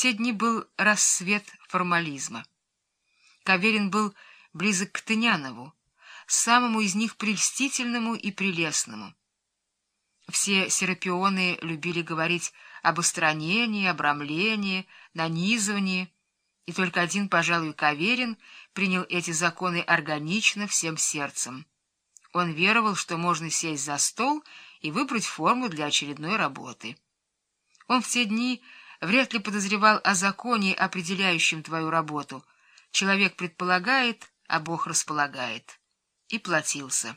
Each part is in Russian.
те дни был рассвет формализма. Каверин был близок к Тынянову, самому из них прельстительному и прелестному. Все серапионы любили говорить об устранении, обрамлении, нанизывании, и только один, пожалуй, Каверин принял эти законы органично всем сердцем. Он веровал, что можно сесть за стол и выбрать форму для очередной работы. Он в те дни вряд ли подозревал о законе, определяющем твою работу. Человек предполагает, а Бог располагает. И платился.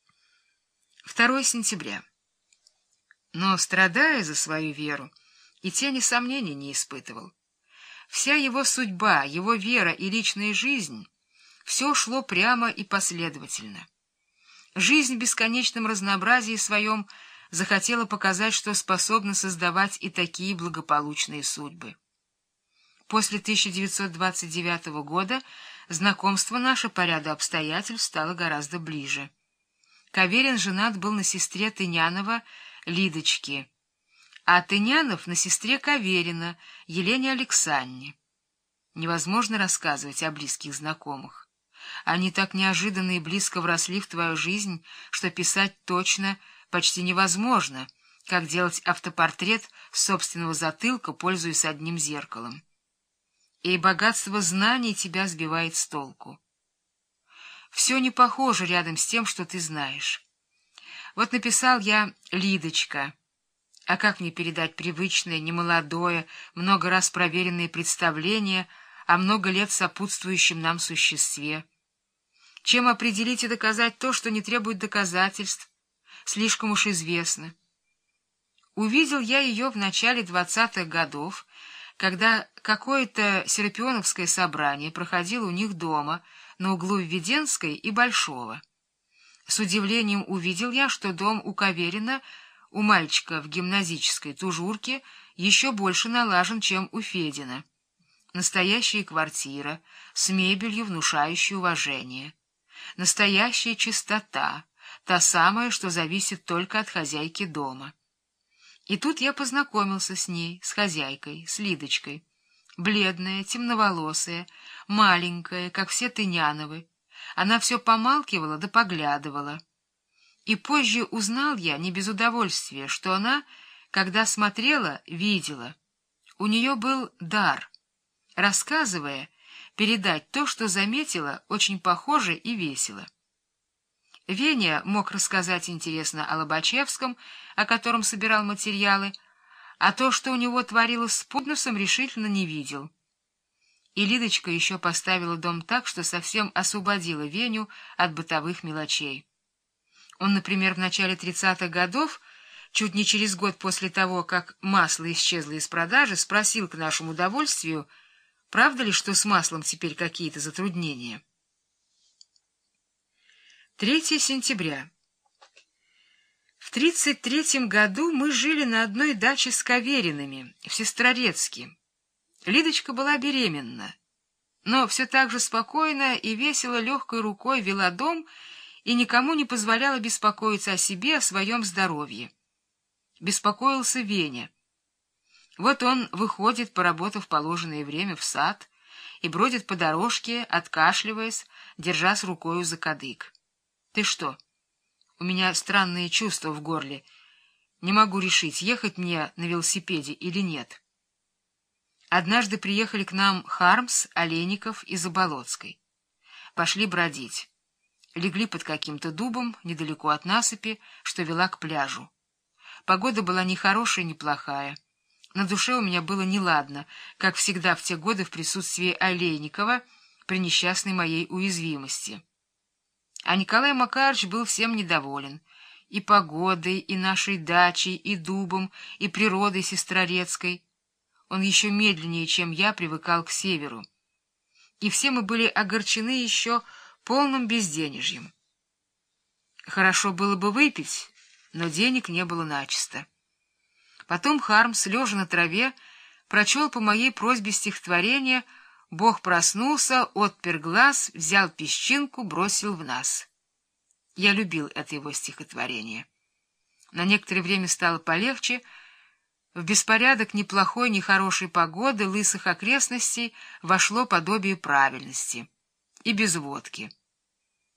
2 сентября. Но, страдая за свою веру, и тени сомнений не испытывал. Вся его судьба, его вера и личная жизнь — все шло прямо и последовательно. Жизнь в бесконечном разнообразии своем захотела показать, что способна создавать и такие благополучные судьбы. После 1929 года знакомство наше по ряду обстоятельств стало гораздо ближе. Каверин женат был на сестре Тынянова Лидочки, а Тынянов на сестре Каверина Елене Александровне. Невозможно рассказывать о близких знакомых. Они так неожиданно и близко вросли в твою жизнь, что писать точно почти невозможно, как делать автопортрет собственного затылка, пользуясь одним зеркалом. И богатство знаний тебя сбивает с толку. Все не похоже рядом с тем, что ты знаешь. Вот написал я «Лидочка». А как мне передать привычное, немолодое, много раз проверенное представление о много лет сопутствующем нам существе? Чем определить и доказать то, что не требует доказательств? Слишком уж известно. Увидел я ее в начале 20-х годов, когда какое-то серапионовское собрание проходило у них дома на углу Введенской и Большого. С удивлением увидел я, что дом у Каверина, у мальчика в гимназической тужурке, еще больше налажен, чем у Федина. Настоящая квартира, с мебелью, внушающей уважение. Настоящая чистота, та самая, что зависит только от хозяйки дома. И тут я познакомился с ней, с хозяйкой, с Лидочкой. Бледная, темноволосая, маленькая, как все Тыняновы. Она все помалкивала да поглядывала. И позже узнал я, не без удовольствия, что она, когда смотрела, видела. У нее был дар, рассказывая, передать то, что заметила, очень похоже и весело. Веня мог рассказать интересно о Лобачевском, о котором собирал материалы, а то, что у него творилось с Пуднусом, решительно не видел. И Лидочка еще поставила дом так, что совсем освободила Веню от бытовых мелочей. Он, например, в начале 30-х годов, чуть не через год после того, как масло исчезло из продажи, спросил к нашему удовольствию, правда ли, что с маслом теперь какие-то затруднения. 3 сентября. В 33-м году мы жили на одной даче с Каверинами, в Сестрорецке. Лидочка была беременна, но все так же спокойно и весело легкой рукой вела дом и никому не позволяла беспокоиться о себе, о своем здоровье. Беспокоился Веня. Вот он выходит, поработав положенное время, в сад и бродит по дорожке, откашливаясь, держась рукою за кадык. «Ты что? У меня странные чувства в горле. Не могу решить, ехать мне на велосипеде или нет». Однажды приехали к нам Хармс, Олейников и Заболоцкой. Пошли бродить. Легли под каким-то дубом недалеко от насыпи, что вела к пляжу. Погода была ни хорошая, ни плохая. На душе у меня было неладно, как всегда в те годы в присутствии Олейникова при несчастной моей уязвимости. А Николай Макарович был всем недоволен. И погодой, и нашей дачей, и дубом, и природой Сестрорецкой. Он еще медленнее, чем я, привыкал к северу. И все мы были огорчены еще полным безденежьем. Хорошо было бы выпить, но денег не было начисто. Потом Хармс, лежа на траве, прочел по моей просьбе стихотворение «Бог проснулся, отпер глаз, взял песчинку, бросил в нас». Я любил это его стихотворение. На некоторое время стало полегче, В беспорядок ни плохой, ни хорошей погоды, лысых окрестностей вошло подобие правильности. И без водки.